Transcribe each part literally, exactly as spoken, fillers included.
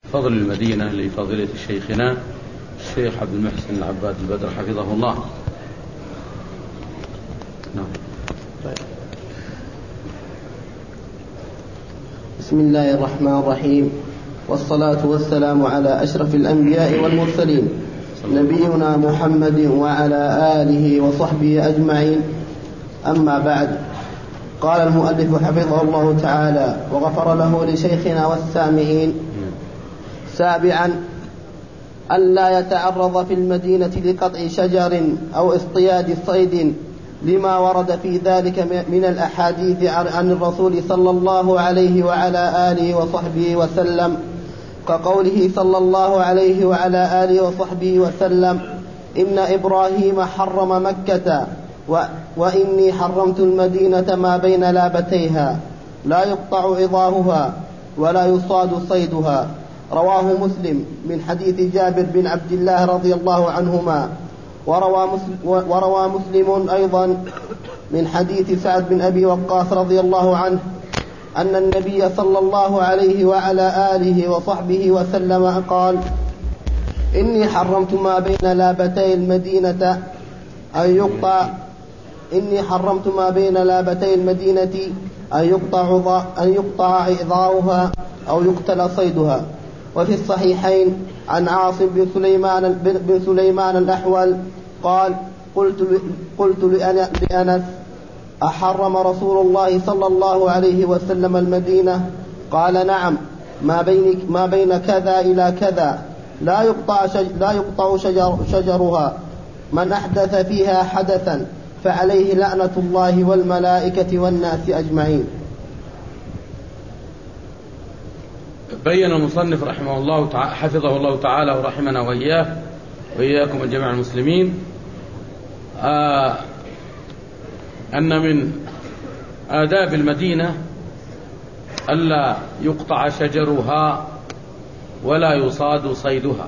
فضل المدينة لفضيلة شيخنا الشيخ عبد المحسن العباد البدر حفظه الله. نعم. بسم الله الرحمن الرحيم، والصلاة والسلام على أشرف الأنبياء والمرسلين نبينا محمد وعلى آله وصحبه أجمعين. أما بعد، قال المؤلف حفظه الله تعالى وغفر له لشيخنا والسامعين: سابعا، ألا يتعرض في المدينة لقطع شجر أو اصطياد صيد لما ورد في ذلك من الأحاديث عن الرسول صلى الله عليه وعلى آله وصحبه وسلم، كقوله صلى الله عليه وعلى آله وصحبه وسلم: إن إبراهيم حرم مكة وإني حرمت المدينة ما بين لابتيها لا يقطع عظاهها ولا يصاد صيدها. رواه مسلم من حديث جابر بن عبد الله رضي الله عنهما. وروى مسلم, وروى مسلم أيضا من حديث سعد بن أبي وقاص رضي الله عنه أن النبي صلى الله عليه وعلى آله وصحبه وسلم قال: إني حرمت ما بين لابتي المدينة أن يقطع إني حرمت ما بين لابتي المدينة أن يقطع أن يقطع عظاؤها أو يقتل صيدها. وفي الصحيحين عن عاصم بن سليمان بن سليمان الأحول قال: قلت قلت لأنس: أحرم رسول الله صلى الله عليه وسلم المدينة؟ قال: نعم، ما بين ما بين كذا إلى كذا لا يقطع شجر لا يقطع شجر شجرها، من أحدث فيها حدثا فعليه لعنة الله والملائكة والناس أجمعين. بين المصنف رحمه الله تعالى حفظه الله تعالى ورحمنا وإياه وإياكم الجميع المسلمين آه أن من آداب المدينة ألا يقطع شجرها ولا يصاد صيدها،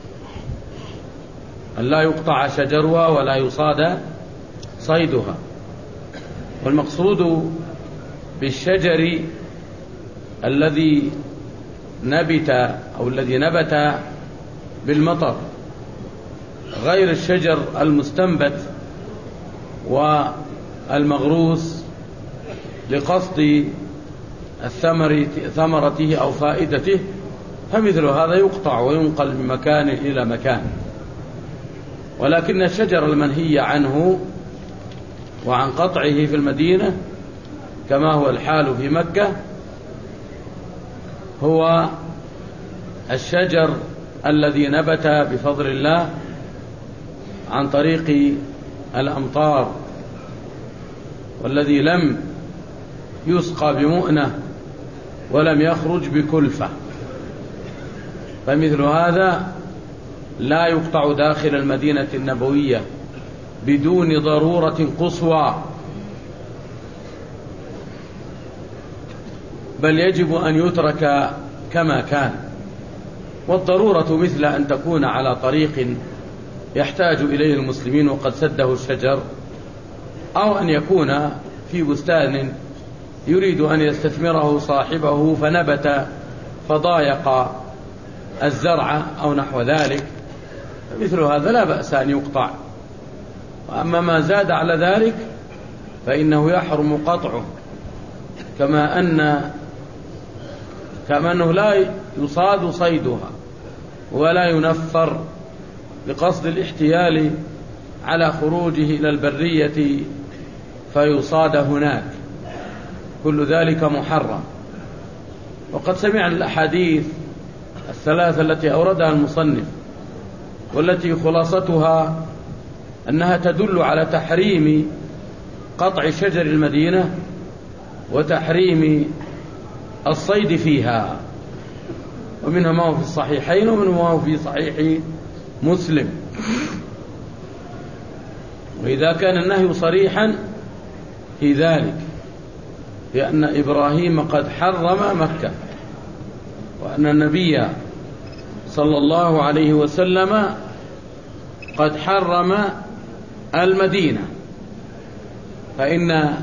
ألا يقطع شجرها ولا يصاد صيدها. والمقصود بالشجر الذي نبت أو الذي نبت بالمطر، غير الشجر المستنبت والمغروس لقصد الثمر ثمرته أو فائدته، فمثل هذا يقطع وينقل من مكان إلى مكان. ولكن الشجر المنهي عنه وعن قطعه في المدينة كما هو الحال في مكة هو الشجر الذي نبت بفضل الله عن طريق الأمطار، والذي لم يسقى بمؤنة ولم يخرج بكلفة، فمثل هذا لا يقطع داخل المدينة النبوية بدون ضرورة قصوى، بل يجب أن يترك كما كان. والضرورة مثل أن تكون على طريق يحتاج إليه المسلمين وقد سده الشجر، أو أن يكون في بستان يريد أن يستثمره صاحبه فنبت فضايق الزرع أو نحو ذلك، مثل هذا لا بأس أن يقطع. وأما ما زاد على ذلك فإنه يحرم قطعه، كما أن كما أنه لا يصاد صيدها ولا ينفر بقصد الاحتيال على خروجه إلى البرية فيصاد هناك، كل ذلك محرم. وقد سمعنا الأحاديث الثلاثة التي أوردها المصنف، والتي خلاصتها أنها تدل على تحريم قطع شجر المدينة وتحريم الصيد فيها، ومنها ما هو في الصحيحين ومنها ما هو في صحيح مسلم. وإذا كان النهي صريحا في ذلك، لأن إبراهيم قد حرم مكة، وأن النبي صلى الله عليه وسلم قد حرم المدينة، فإن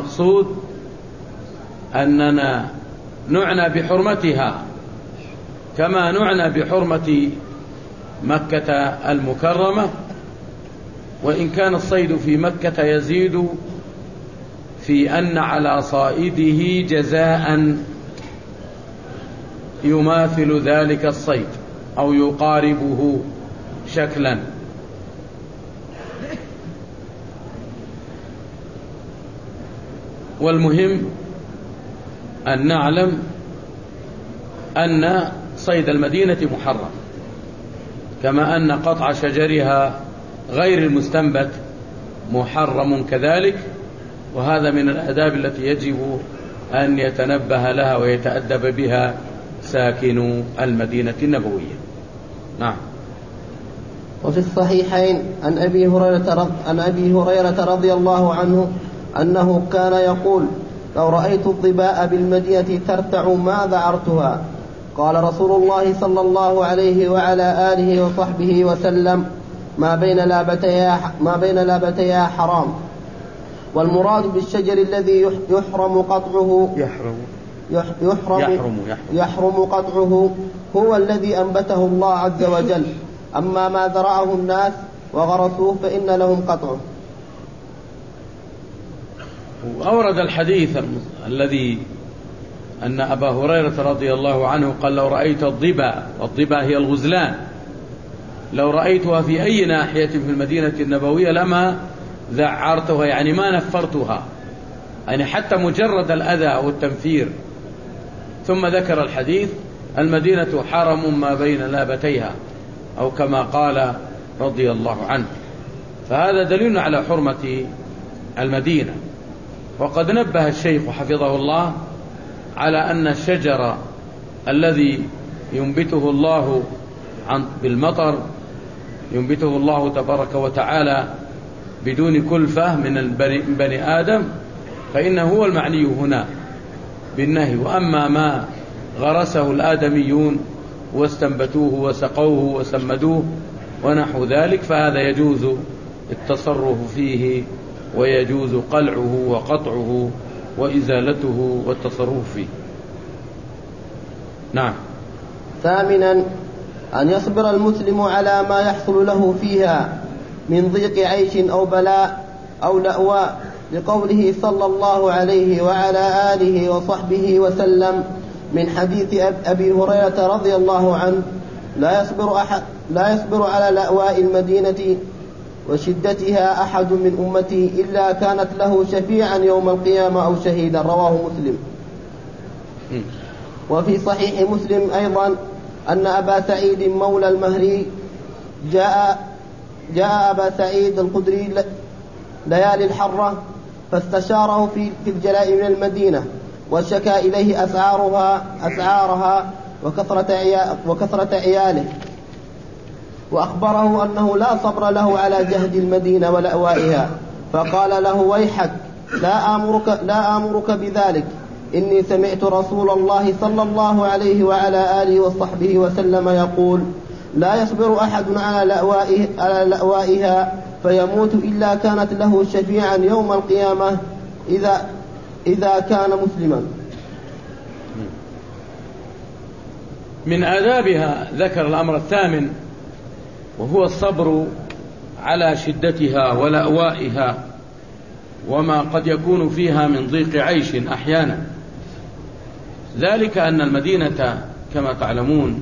المقصود أننا نعنى بحرمتها كما نعنى بحرمة مكة المكرمة، وإن كان الصيد في مكة يزيد في أن على صائده جزاء يماثل ذلك الصيد أو يقاربه شكلا. والمهم أن نعلم أن صيد المدينة محرم، كما أن قطع شجرها غير المستنبت محرم كذلك، وهذا من الآداب التي يجب أن يتنبه لها ويتأدب بها ساكنو المدينة النبوية. نعم. وفي الصحيحين عن أبي هريرة عن أبي هريرة رضي الله عنه أنه كان يقول: لو رأيت الظباء بالمدينة ترتع ما ذعرتها. قال رسول الله صلى الله عليه وعلى آله وصحبه وسلم: ما بين لابتيها ما بين لابتيها حرام. والمراد بالشجر الذي يحرم قطعه يحرم يحرم, يحرم, يحرم قطعه هو الذي أنبته الله عز وجل، أما ما زرعه الناس وغرسوه فإن لهم قطعه. وأورد الحديث الذي أن أبا هريرة رضي الله عنه قال: لو رأيت الضبا، والضبا هي الغزلان، لو رأيتها في أي ناحية في المدينة النبوية لما ذعرتها، يعني ما نفرتها، يعني حتى مجرد الأذى أو التنفير. ثم ذكر الحديث: المدينة حرم ما بين لابتيها، أو كما قال رضي الله عنه. فهذا دليل على حرمة المدينة. وقد نبه الشيخ حفظه الله على أن الشجر الذي ينبته الله عن بالمطر، ينبته الله تبارك وتعالى بدون كلفة من بني آدم، فإنه هو المعني هنا بالنهي. وأما ما غرسه الآدميون واستنبتوه وسقوه وسمدوه ونحو ذلك فهذا يجوز التصرف فيه، ويجوز قلعه وقطعه وإزالته والتصرف فيه. نعم. ثامنا: أن يصبر المسلم على ما يحصل له فيها من ضيق عيش أو بلاء أو لأواء، لقوله صلى الله عليه وعلى آله وصحبه وسلم من حديث أبي هريرة رضي الله عنه: لا يصبر أحد لا يصبر على لأواء المدينة وشدتها أحد من أمتي إلا كانت له شفيعا يوم القيامة أو شهيدا. رواه مسلم. وفي صحيح مسلم أيضا أن أبا سعيد مولى المهري جاء جاء أبا سعيد الخدري ليالي الحرة فاستشاره في الجلاء من المدينة، وشكى إليه أسعارها أسعارها وكثرة وكثرة عياله، وأخبره أنه لا صبر له على جهد المدينة ولأوائها، فقال له: ويحك، لا آمرك, لا آمرك بذلك، إني سمعت رسول الله صلى الله عليه وعلى آله وصحبه وسلم يقول: لا يصبر أحد على لأوائها, على لأوائها فيموت إلا كانت له شفيعا يوم القيامة إذا, إذا كان مسلما. من آدابها ذكر الأمر الثامن، وهو الصبر على شدتها ولأوائها وما قد يكون فيها من ضيق عيش أحيانا. ذلك أن المدينة كما تعلمون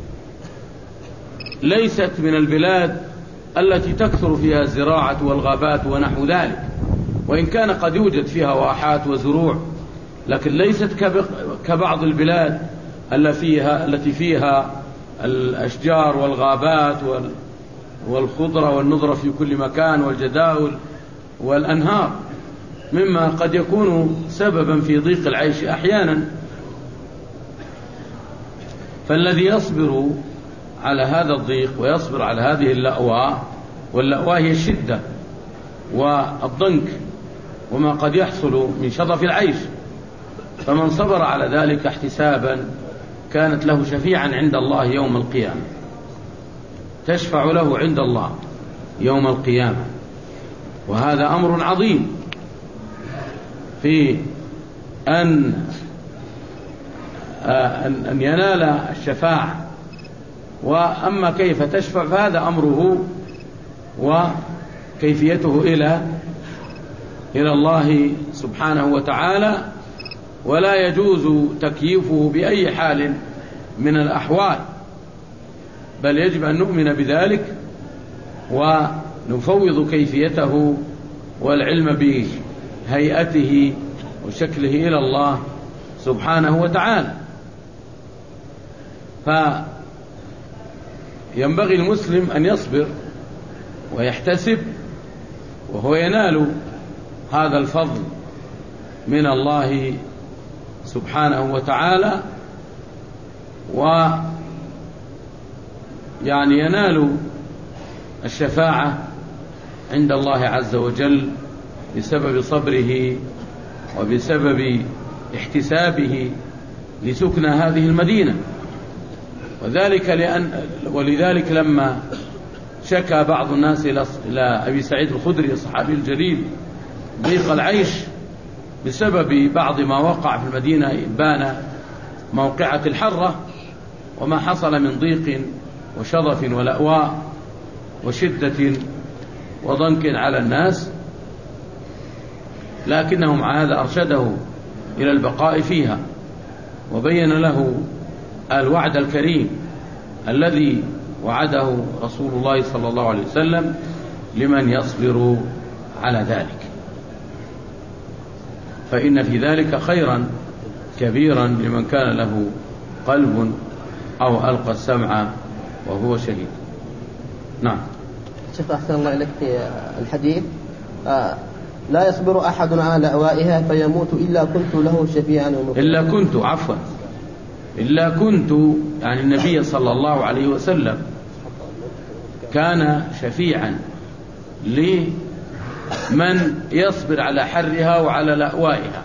ليست من البلاد التي تكثر فيها الزراعة والغابات ونحو ذلك، وإن كان قد يوجد فيها واحات وزروع، لكن ليست كبعض البلاد التي فيها الأشجار والغابات والخضرة والنضرة في كل مكان والجداول والأنهار، مما قد يكون سببا في ضيق العيش أحيانا. فالذي يصبر على هذا الضيق ويصبر على هذه اللأواء، واللأواء هي الشدة والضنك وما قد يحصل من شظف العيش، فمن صبر على ذلك احتسابا كانت له شفيعا عند الله يوم القيامة، تشفع له عند الله يوم القيامة. وهذا أمر عظيم في أن أن ينال الشفاعة وأما كيف تشفع فهذا أمره وكيفيته إلى إلى الله سبحانه وتعالى، ولا يجوز تكييفه بأي حال من الأحوال، بل يجب أن نؤمن بذلك ونفوض كيفيته والعلم بهيئته وشكله إلى الله سبحانه وتعالى. فينبغي المسلم أن يصبر ويحتسب، وهو ينال هذا الفضل من الله سبحانه وتعالى، ويعني ينال الشفاعة عند الله عز وجل بسبب صبره وبسبب احتسابه لسكن هذه المدينة. وذلك لأن ولذلك لما شكى بعض الناس إلى أبي سعيد الخدري الصحابي الجليل ضيق العيش بسبب بعض ما وقع في المدينة إبان موقعة الحرة وما حصل من ضيق وشظف ولأواء وشدة وضنك على الناس، لكنه مع هذا أرشده إلى البقاء فيها، وبين له الوعد الكريم الذي وعده رسول الله صلى الله عليه وسلم لمن يصبر على ذلك، فإن في ذلك خيرا كبيرا لمن كان له قلب أو ألقى السمع وهو شهيد. نعم. شيخ أحسن الله إليك في الحديث آه لا يصبر أحد على لأوائها فيموت إلا كنت له شفيعا ومقيما. إلا كنت عفوا إلا كنت يعني النبي صلى الله عليه وسلم كان شفيعا لمن يصبر على حرها وعلى لأوائها،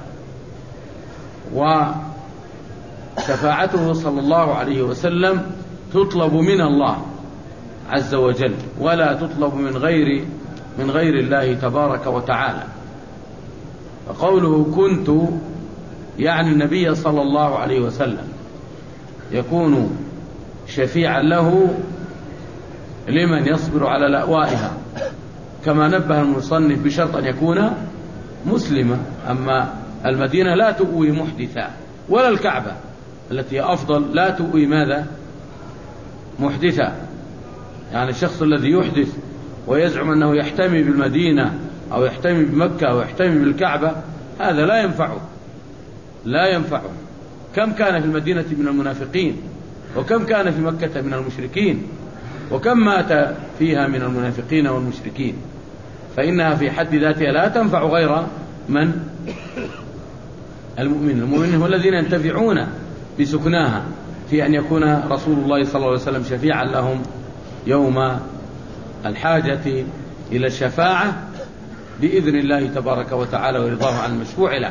وشفاعته صلى الله عليه وسلم تطلب من الله عز وجل ولا تطلب من غير من غير الله تبارك وتعالى. فقوله كنت يعني النبي صلى الله عليه وسلم يكون شفيعا له لمن يصبر على لأوائها، كما نبه المصنف بشرط أن يكون مسلما. أما المدينة لا تؤوي محدثا، ولا الكعبة التي أفضل لا تؤوي ماذا؟ محدثا. يعني الشخص الذي يحدث ويزعم أنه يحتمي بالمدينة أو يحتمي بمكة أو يحتمي بالكعبة، هذا لا ينفعه لا ينفعه. كم كان في المدينة من المنافقين، وكم كان في مكة من المشركين، وكم مات فيها من المنافقين والمشركين، فإنها في حد ذاتها لا تنفع غير من؟ المؤمنين. المؤمنين هم الذين ينتفعون بسكناها، في أن يكون رسول الله صلى الله عليه وسلم شفيعا لهم يوم الحاجة إلى الشفاعة بإذن الله تبارك وتعالى ورضاه عن المشفوع له.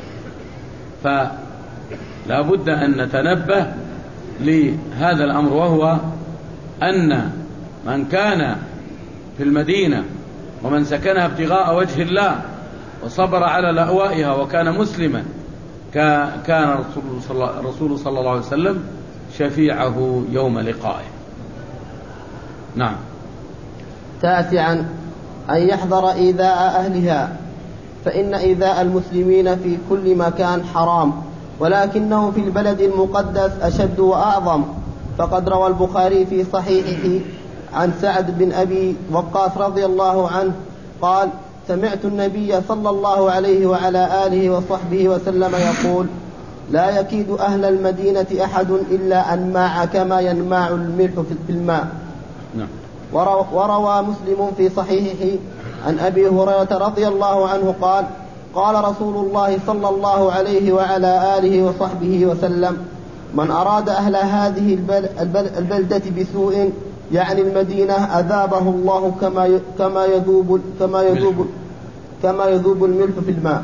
فلا بد أن نتنبه لهذا الأمر، وهو أن من كان في المدينة ومن سكنها ابتغاء وجه الله وصبر على لأوائها وكان مسلما كان الرسول صلى الله عليه وسلم شفيعه يوم لقائه. نعم. تاسعا أن يحذر إيذاء أهلها، فإن إيذاء المسلمين في كل مكان حرام، ولكنه في البلد المقدس أشد وأعظم. فقد روى البخاري في صحيحه عن سعد بن أبي وقاص رضي الله عنه قال: سمعت النبي صلى الله عليه وعلى آله وصحبه وسلم يقول: لا يكيد أهل المدينة أحد إلا أنماع كما ينماع الملح في الماء. نعم. وروى مسلم في صحيحه عن أبي هريرة رضي الله عنه قال: قال رسول الله صلى الله عليه وعلى آله وصحبه وسلم: من أراد أهل هذه البلدة بسوء يعني المدينة أذابه الله كما كما يذوب كما يذوب كما يذوب الملح في الماء.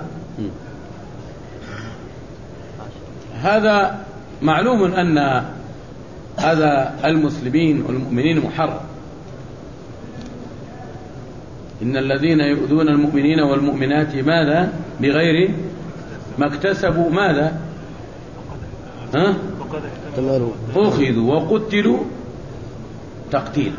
هذا معلوم أن هذا المسلمين والمؤمنين محرم. إن الذين يؤذون المؤمنين والمؤمنات ماذا؟ بغير ما اكتسبوا ماذا؟ ها؟ أخذوا وقتلوا تقتيل،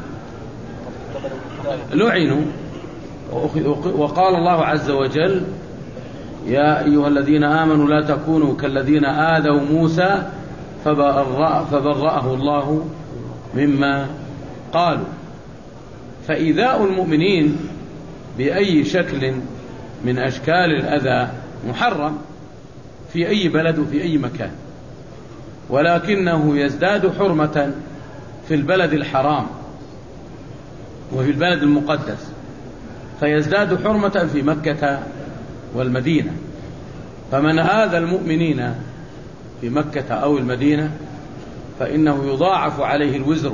لعنوا. وقال الله عز وجل: يا أيها الذين آمنوا لا تكونوا كالذين آذوا موسى فبرأه الله مما قالوا. فإيذاء المؤمنين بأي شكل من أشكال الأذى محرم في أي بلد وفي أي مكان، ولكنه يزداد حرمة في البلد الحرام وفي البلد المقدس، فيزداد حرمة في مكة والمدينة. فمن آذى المؤمنين في مكة أو المدينة فإنه يضاعف عليه الوزر.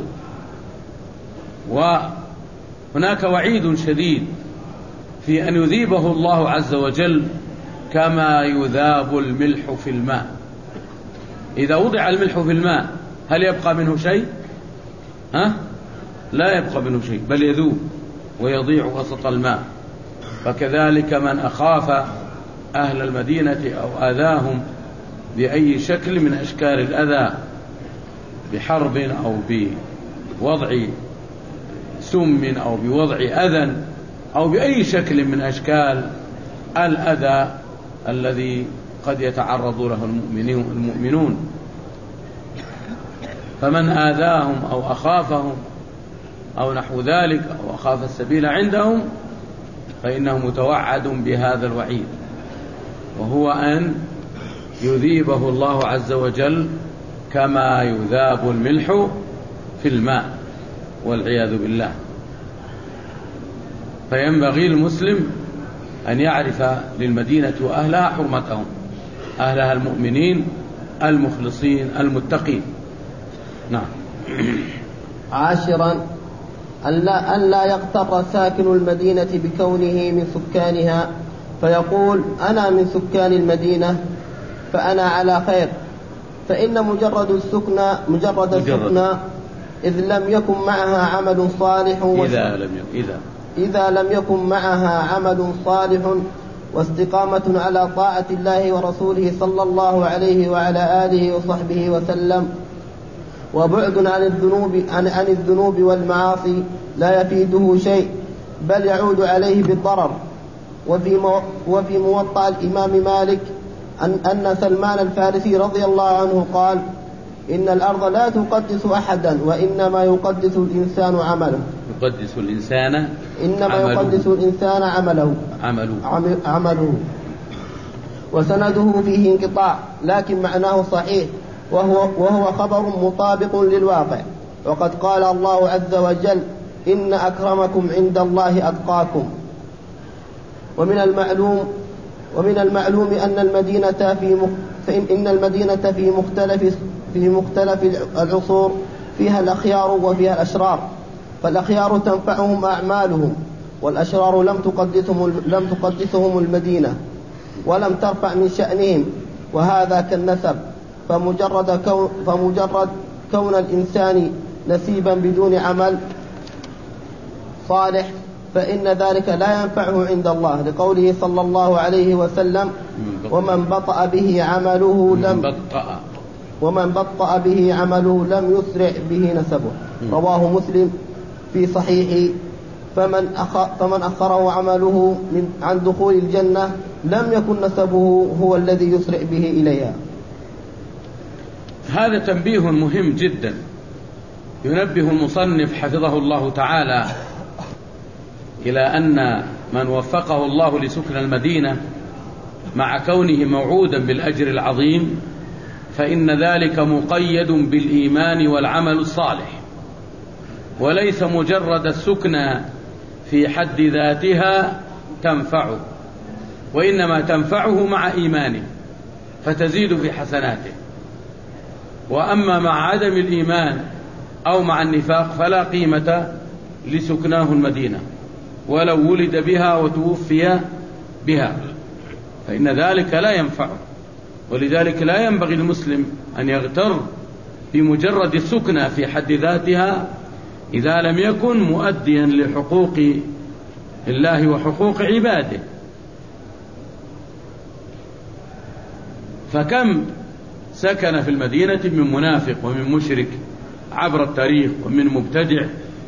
وهناك وعيد شديد في أن يذيبه الله عز وجل كما يذاب الملح في الماء. إذا وضع الملح في الماء هل يبقى منه شيء؟ ها؟ لا يبقى منه شيء، بل يذوب ويضيع وسط الماء. فكذلك من أخاف أهل المدينة أو آذاهم بأي شكل من أشكال الأذى بحرب أو بوضع سم أو بوضع أذى أو بأي شكل من أشكال الأذى الذي قد يتعرض له المؤمنون، فمن آذاهم أو أخافهم أو نحو ذلك أو أخاف السبيل عندهم فإنه متوعد بهذا الوعيد، وهو أن يذيبه الله عز وجل كما يذاب الملح في الماء والعياذ بالله. فينبغي المسلم أن يعرف للمدينة وأهلها حرمتهم، أهلها المؤمنين المخلصين المتقين. نعم. عاشرا أن لا, أن لا يغتر ساكن المدينة بكونه من سكانها فيقول أنا من سكان المدينة فأنا على خير، فإن مجرد السكنى مجرد السكنى إذ لم يكن معها عمل صالح إذا لم يكن إذا إذا لم يكن معها عمل صالح واستقامة على طاعة الله ورسوله صلى الله عليه وعلى آله وصحبه وسلم، وبعد عن الذنوب عن, عن الذنوب والمعاصي لا يفيده شيء بل يعود عليه بالضرر. وفي مو وفي موطأ الإمام مالك أن, أن سلمان الفارسي رضي الله عنه قال: إن الأرض لا تقدس أحدا وإنما يقدس الإنسان عمله. يقدس الإنسان إنما عمله. يقدس الإنسان عمله عمله. عمله. وسنده فيه انقطاع لكن معناه صحيح، وهو, وهو خبر مطابق للواقع. وقد قال الله عز وجل: إن أكرمكم عند الله أتقاكم. ومن المعلوم ومن المعلوم أن المدينة في فإن إن المدينة في مختلف في مختلف العصور فيها الأخيار وفيها الأشرار، فالأخيار تنفعهم أعمالهم، والأشرار لم تقدسهم لم تقدسهم المدينة ولم ترفع من شأنهم، وهذا كالنسب، فمجرد كون فمجرد كون الإنسان نسيبا بدون عمل صالح فإن ذلك لا ينفعه عند الله، لقوله صلى الله عليه وسلم: ومن بطأ به عمله لم ومن بطأ به عمله لم يسرع به نسبه. رواه مسلم في صحيحه: فمن فمن أخره عمله من عن دخول الجنة لم يكن نسبه هو الذي يسرع به إليها. هذا تنبيه مهم جدا ينبه المصنف حفظه الله تعالى إلى أن من وفقه الله لسكن المدينة مع كونه موعودا بالأجر العظيم فإن ذلك مقيد بالإيمان والعمل الصالح، وليس مجرد السكنى في حد ذاتها تنفعه، وإنما تنفعه مع إيمانه فتزيد في حسناته. وأما مع عدم الإيمان أو مع النفاق فلا قيمة لسكناه المدينة ولو ولد بها وتوفي بها، فإن ذلك لا ينفعه. ولذلك لا ينبغي المسلم أن يغتر بمجرد السكنى في حد ذاتها إذا لم يكن مؤديا لحقوق الله وحقوق عباده. فكم سكن في المدينة من منافق ومن مشرك عبر التاريخ ومن مبتدع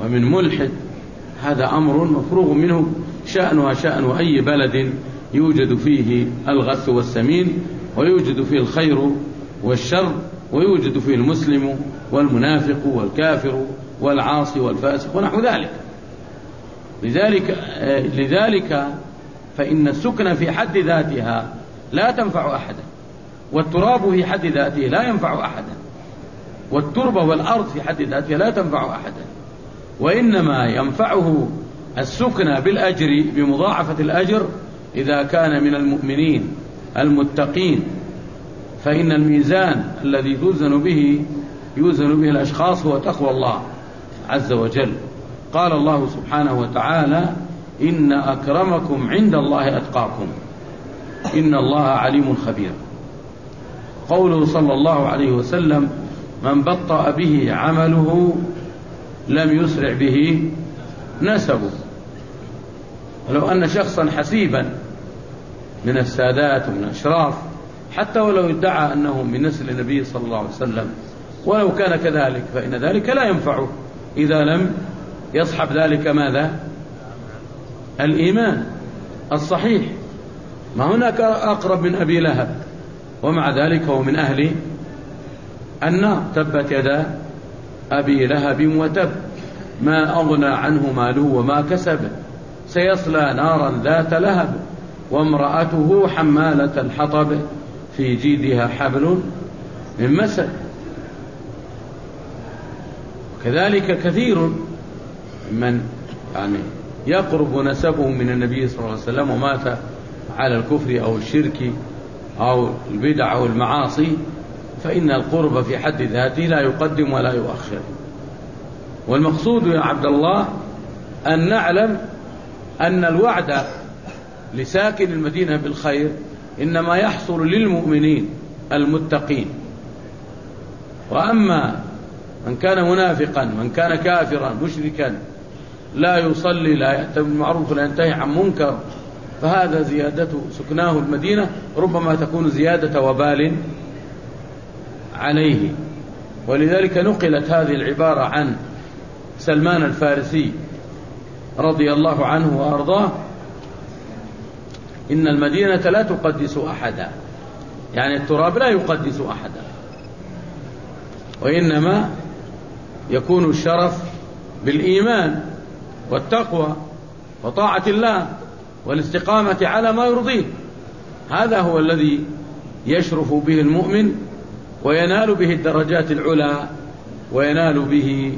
ومن ملحد، هذا أمر مفروغ منه، شأنها شأن أي بلد يوجد فيه الغث والسمين، ويوجد فيه الخير والشر، ويوجد فيه المسلم والمنافق والكافر والعاصي والفاسق ونحو ذلك. لذلك, لذلك فإن السكن في حد ذاتها لا تنفع أحدا، والتراب في حد ذاته لا ينفع أحدا، والتربة والأرض في حد ذاتها لا تنفع أحدا، وإنما ينفعه السكن بالأجر بمضاعفة الأجر إذا كان من المؤمنين المتقين، فإن الميزان الذي يوزن به يوزن به الأشخاص هو تقوى الله عز وجل. قال الله سبحانه وتعالى: إن أكرمكم عند الله أتقاكم إن الله عليم خبير. قوله صلى الله عليه وسلم: من بطأ به عمله لم يسرع به نسبه. لو أن شخصا حسيبا من السادات ومن الأشراف، حتى ولو ادعى أنه من نسل النبي صلى الله عليه وسلم، ولو كان كذلك، فإن ذلك لا ينفعه إذا لم يصحب ذلك ماذا؟ الإيمان الصحيح. ما هناك أقرب من أبي لهب، ومع ذلك هو من أهل النار. تبت يدا أبي لهب وتب ما أغنى عنه ماله وما كسب سيصلى نارا ذات لهب وامرأته حمالة الحطب في جيدها حبل من مسد. كذلك كثير من يعني يقرب نسبه من النبي صلى الله عليه وسلم ومات على الكفر أو الشرك أو البدع أو المعاصي، فإن القرب في حد ذاته لا يقدم ولا يؤخر. والمقصود يا عبد الله أن نعلم أن الوعد لساكن المدينة بالخير إنما يحصل للمؤمنين المتقين، وأما من كان منافقا، من كان كافرا مشركا لا يصلي لا يأتي بالمعروف لا ينتهي عن منكر، فهذا زيادة سكناه المدينة ربما تكون زيادة وبال عليه. ولذلك نقلت هذه العبارة عن سلمان الفارسي رضي الله عنه وأرضاه: إن المدينة لا تقدس أحدا، يعني التراب لا يقدس أحدا، وإنما يكون الشرف بالإيمان والتقوى وطاعة الله والاستقامة على ما يرضيه. هذا هو الذي يشرف به المؤمن وينال به الدرجات العلى وينال به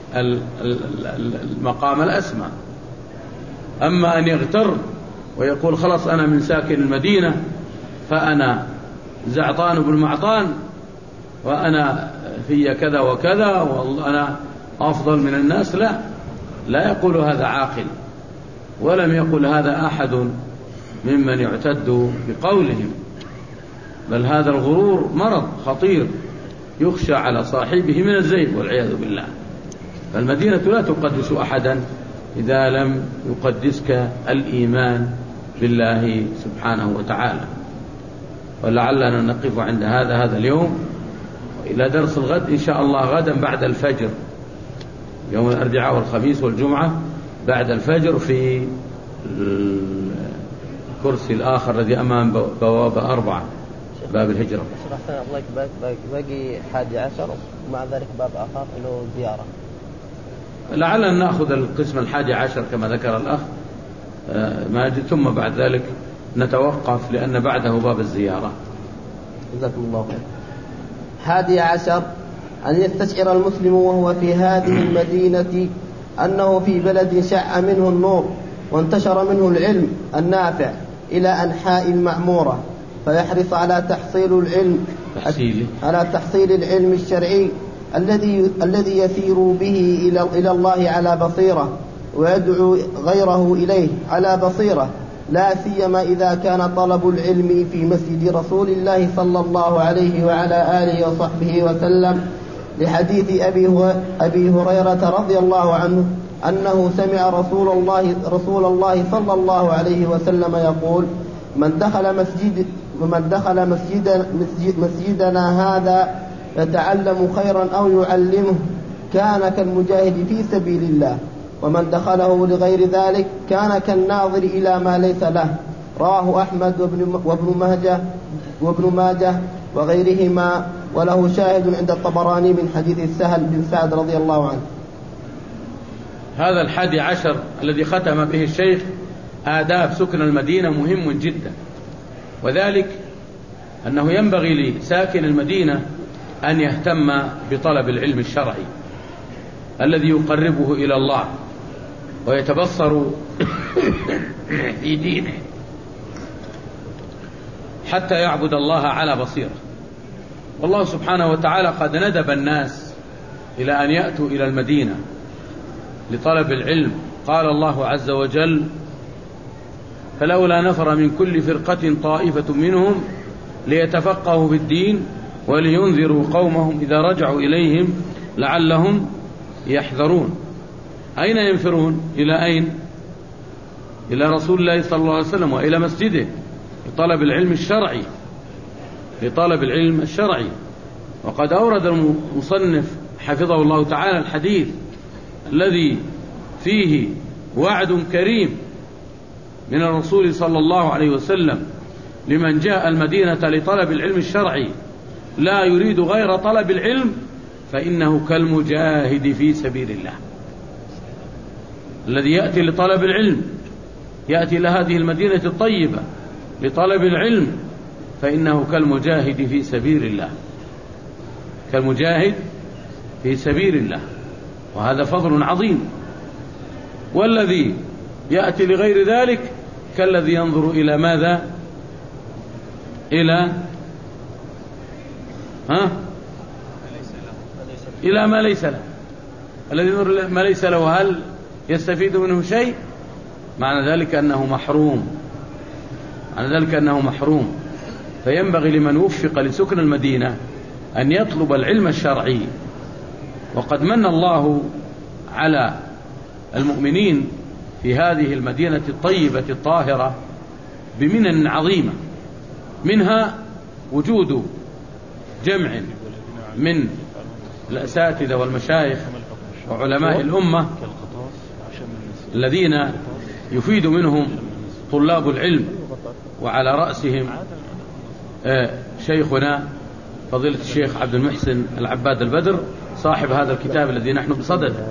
المقام الأسمى. أما أن يغتر ويقول خلاص أنا من ساكن المدينة فأنا زعطان بن معطان وأنا في كذا وكذا وأنا أفضل من الناس، لا لا يقول هذا عاقل، ولم يقل هذا أحد ممن يعتد بقولهم، بل هذا الغرور مرض خطير يخشى على صاحبه من الزيغ والعياذ بالله. فالمدينة لا تقدس أحدا إذا لم يقدسك الإيمان بالله سبحانه وتعالى. ولعلنا نقف عند هذا هذا اليوم، إلى درس الغد إن شاء الله غدا بعد الفجر، يوم الأربعاء والخميس والجمعة بعد الفجر في الكرسي الآخر الذي أمام بوابة أربعة باب الهجرة. باقي حادي عشر ومع ذلك باب آخر له زيارة، لعلنا نأخذ القسم الحادي عشر كما ذكر الأخ ماجد، ثم بعد ذلك نتوقف لأن بعده باب الزيارة. جزاكم الله خير. حادي عشر: أن يستشعر المسلم وهو في هذه المدينة أنه في بلد شع منه النور وانتشر منه العلم النافع إلى أنحاء المعمورة، فيحرص على تحصيل العلم تحصيل. على تحصيل العلم الشرعي الذي الذي يسير به إلى إلى الله على بصيرة، ويدعو غيره إليه على بصيرة، لا سيما إذا كان طلب العلم في مسجد رسول الله صلى الله عليه وعلى آله وصحبه وسلم، لحديث أبي أبي هريرة رضي الله عنه أنه سمع رسول الله رسول الله صلى الله عليه وسلم يقول: من دخل مسجد من دخل مسجد مسجد مسجدنا هذا يتعلم خيرا أو يعلمه كان كالمجاهد في سبيل الله، ومن دخله لغير ذلك كان كالناظر إلى ما ليس له. رواه أحمد وابن ماجه وابن ماجه وغيرهما، وله شاهد عند الطبراني من حديث سهل بن سعد رضي الله عنه. هذا الحادي عشر الذي ختم به الشيخ آداب سكن المدينة مهم جدا، وذلك أنه ينبغي لساكن المدينة أن يهتم بطلب العلم الشرعي الذي يقربه إلى الله ويتبصر في دينه حتى يعبد الله على بصيرة. والله سبحانه وتعالى قد ندب الناس إلى أن يأتوا إلى المدينة لطلب العلم. قال الله عز وجل: فلولا نفر من كل فرقة طائفة منهم ليتفقهوا في الدين ولينذروا قومهم إذا رجعوا إليهم لعلهم يحذرون. أين ينفرون؟ إلى أين؟ إلى رسول الله صلى الله عليه وسلم وإلى مسجده لطلب العلم الشرعي لطلب العلم الشرعي. وقد أورد المصنف حفظه الله تعالى الحديث الذي فيه وعد كريم من الرسول صلى الله عليه وسلم لمن جاء المدينة لطلب العلم الشرعي لا يريد غير طلب العلم فإنه كالمجاهد في سبيل الله. الذي يأتي لطلب العلم، يأتي إلى هذه المدينة الطيبة لطلب العلم، فإنه كالمجاهد في سبيل الله، كالمجاهد في سبيل الله، وهذا فضل عظيم. والذي يأتي لغير ذلك كالذي ينظر إلى ماذا؟ إلى ها؟ إلى ما ليس له. الذي ينظر ما ليس له هل يستفيد منه شيء؟ معنى ذلك أنه محروم، معنى ذلك أنه محروم. فينبغي لمن وفق لسكن المدينة أن يطلب العلم الشرعي. وقد من الله على المؤمنين في هذه المدينة الطيبة الطاهرة بمنن عظيمة، منها وجود جمع من الأساتذة والمشايخ وعلماء الأمة الذين يفيد منهم طلاب العلم، وعلى رأسهم شيخنا فضيلة الشيخ عبد المحسن العباد البدر صاحب هذا الكتاب الذي نحن بصدده،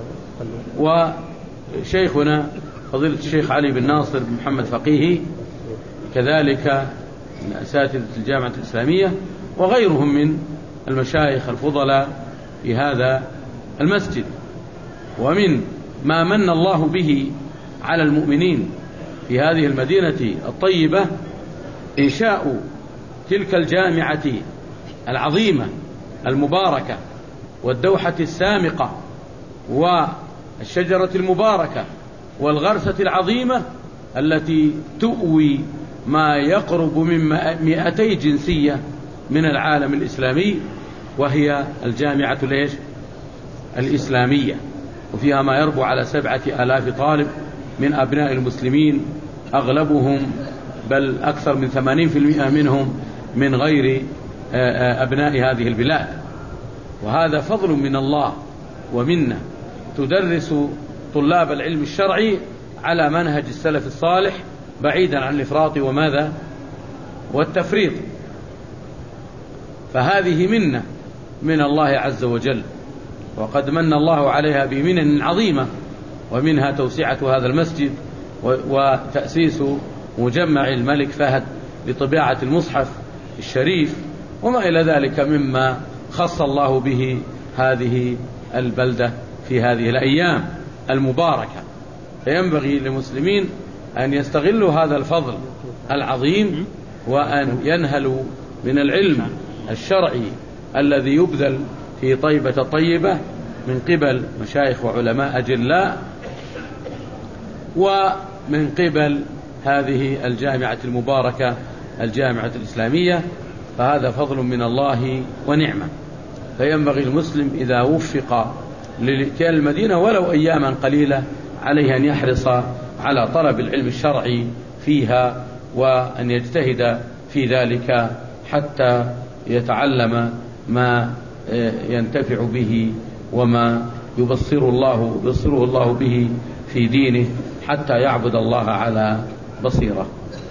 وشيخنا فضيلة الشيخ علي بن ناصر بن محمد فقيهي كذلك من أساتذة الجامعة الإسلامية، وغيرهم من المشايخ الفضلاء في هذا المسجد. ومن ما من الله به على المؤمنين في هذه المدينة الطيبة إنشاء تلك الجامعة العظيمة المباركة والدوحة السامقة والشجرة المباركة والغرسة العظيمة التي تؤوي ما يقرب من مئتي جنسية من العالم الإسلامي، وهي الجامعة ليش؟ الإسلامية، وفيها ما يربو على سبعة آلاف طالب من أبناء المسلمين، أغلبهم بل أكثر من ثمانين في المئة منهم من غير أبناء هذه البلاد. وهذا فضل من الله ومنه، تدرس طلاب العلم الشرعي على منهج السلف الصالح بعيدا عن الإفراط وماذا والتفريط. فهذه منة من الله عز وجل، وقد من الله عليها بمنن عظيمة، ومنها توسعة هذا المسجد وتأسيس مجمع الملك فهد لطباعة المصحف الشريف، وما إلى ذلك مما خص الله به هذه البلدة في هذه الأيام المباركة. فينبغي للمسلمين أن يستغلوا هذا الفضل العظيم وأن ينهلوا من العلم الشرعي الذي يبذل في طيبة طيبة من قبل مشايخ وعلماء أجلاء، ومن قبل هذه الجامعة المباركة الجامعة الإسلامية. فهذا فضل من الله ونعمة. فينبغي المسلم إذا وفق للإتيان المدينة ولو أياما قليلة عليه أن يحرص على طلب العلم الشرعي فيها، وأن يجتهد في ذلك حتى يتعلم ما ينتفع به وما يبصر الله يبصره الله به في دينه حتى يعبد الله على بصيرة.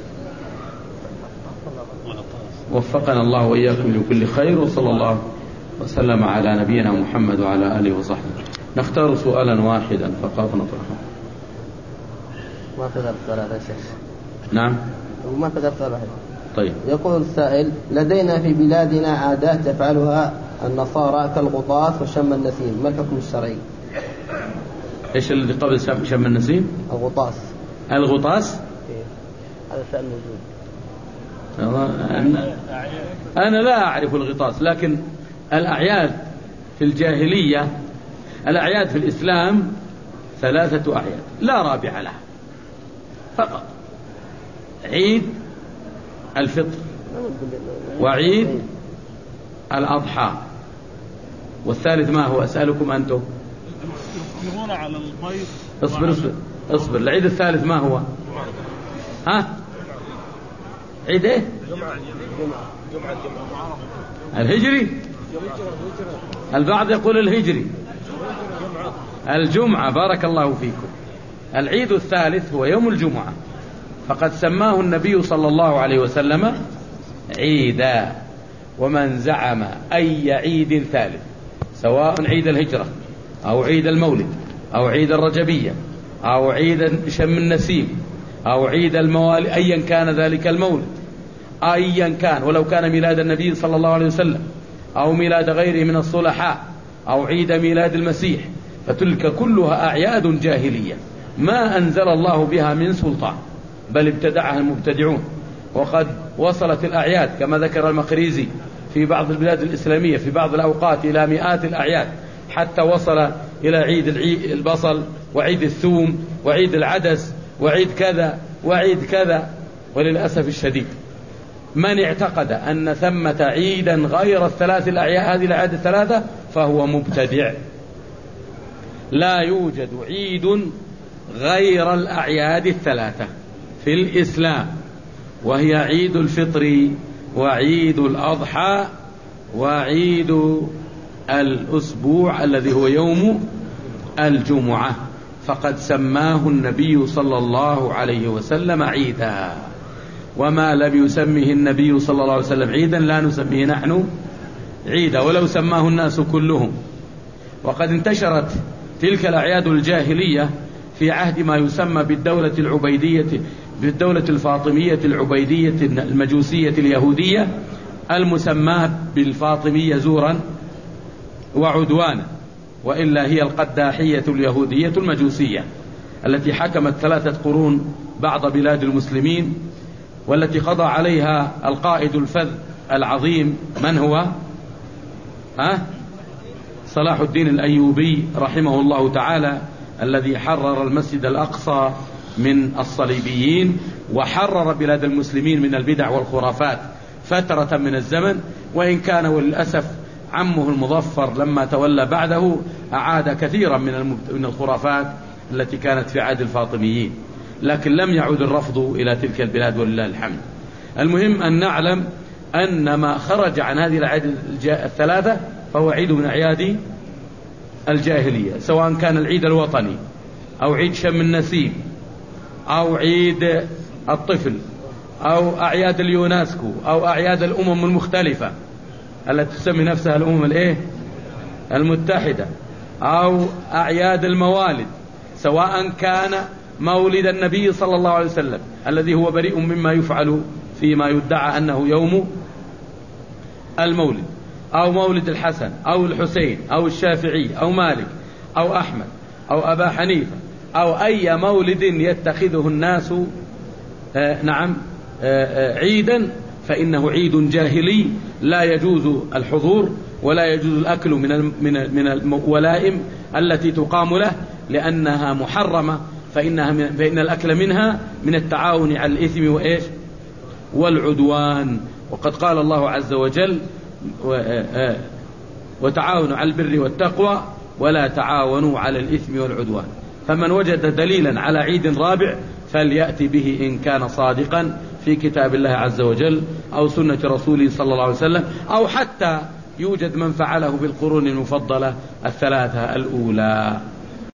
وفقنا الله وإياكم لكل خير، وصلى الله وسلم على نبينا محمد وعلى آله وصحبه. نختار سؤالا واحدا فقط نطرحه. ما قدر ثلاثة يا شيخ. نعم ما قدر ثلاثة. طيب. يقول السائل: لدينا في بلادنا عادات يفعلها النصارى كالغطاس وشم النسيم، ما الحكم الشرعي؟ ايش الذي قبل شم النسيم؟ الغطاس. الغطاس؟ إيه. هذا شأن موجود. أنا, أنا لا أعرف الغطاس، لكن الأعياد في الجاهلية، الأعياد في الإسلام ثلاثة أعياد لا رابع لها فقط: عيد الفطر، وعيد الأضحى، والثالث ما هو؟ أسألكم أنتم. يفطرون على البيض. اصبر اصبر اصبر العيد الثالث ما هو؟ ها؟ عيد ايه؟ الهجري. البعض يقول الهجري. الجمعة. بارك الله فيكم. العيد الثالث هو يوم الجمعة، فقد سماه النبي صلى الله عليه وسلم عيدا. ومن زعم أي عيد ثالث، سواء عيد الهجرة أو عيد المولد أو عيد الرجبية أو عيد شم النسيم أو عيد الموالد، أيا كان ذلك المولد، أيا كان، ولو كان ميلاد النبي صلى الله عليه وسلم أو ميلاد غيره من الصلحاء أو عيد ميلاد المسيح، فتلك كلها أعياد جاهلية ما أنزل الله بها من سلطان، بل ابتدعها المبتدعون. وقد وصلت الأعياد كما ذكر المقريزي في بعض البلاد الإسلامية في بعض الأوقات إلى مئات الأعياد، حتى وصل إلى عيد البصل وعيد الثوم وعيد العدس وعيد كذا وعيد كذا. وللأسف الشديد من اعتقد أن ثمة عيدا غير الثلاث الأعياد، هذه الأعياد الثلاثة، فهو مبتدع. لا يوجد عيد غير الأعياد الثلاثة في الإسلام، وهي عيد الفطر وعيد الأضحى وعيد الأسبوع الذي هو يوم الجمعة، فقد سماه النبي صلى الله عليه وسلم عيدا. وما لم يسمه النبي صلى الله عليه وسلم عيدا لا نسميه نحن عيدا، ولو سماه الناس كلهم. وقد انتشرت تلك الأعياد الجاهلية في عهد ما يسمى بالدولة العبيدية، بالدولة الفاطمية العبيدية المجوسية اليهودية، المسماة بالفاطمية زورا وعدوانا، وإلا هي القداحية اليهودية المجوسية التي حكمت ثلاثة قرون بعض بلاد المسلمين، والتي قضى عليها القائد الفذ العظيم. من هو؟ ها؟ صلاح الدين الأيوبي رحمه الله تعالى، الذي حرر المسجد الأقصى من الصليبيين وحرر بلاد المسلمين من البدع والخرافات فترة من الزمن. وإن كان وللأسف عمه المظفر لما تولى بعده أعاد كثيرا من الخرافات التي كانت في عهد الفاطميين، لكن لم يعود الرفض إلى تلك البلاد ولله الحمد. المهم أن نعلم أن ما خرج عن هذه الأعياد الثلاثة فهو عيد من أعياد الجاهلية، سواء كان العيد الوطني أو عيد شم النسيم أو عيد الطفل أو أعياد اليونسكو أو أعياد الأمم المختلفة التي تسمي نفسها الأمم الإيه؟ المتحدة، أو أعياد الموالد، سواء كان مولد النبي صلى الله عليه وسلم الذي هو بريء مما يفعل فيما يدعى أنه يوم المولد، أو مولد الحسن أو الحسين أو الشافعي أو مالك أو أحمد أو أبا حنيفة أو أي مولد يتخذه الناس آه نعم آه آه عيدا، فإنه عيد جاهلي لا يجوز الحضور ولا يجوز الأكل من من من الولائم التي تقام له، لأنها محرمة، فإنها من فإن الأكل منها من التعاون على الإثم وإيش والعدوان. وقد قال الله عز وجل: وتعاونوا على البر والتقوى ولا تعاونوا على الإثم والعدوان. فمن وجد دليلا على عيد رابع فليأتي به إن كان صادقا في كتاب الله عز وجل أو سنة رسوله صلى الله عليه وسلم، أو حتى يوجد من فعله بالقرون المفضلة الثلاثة الأولى.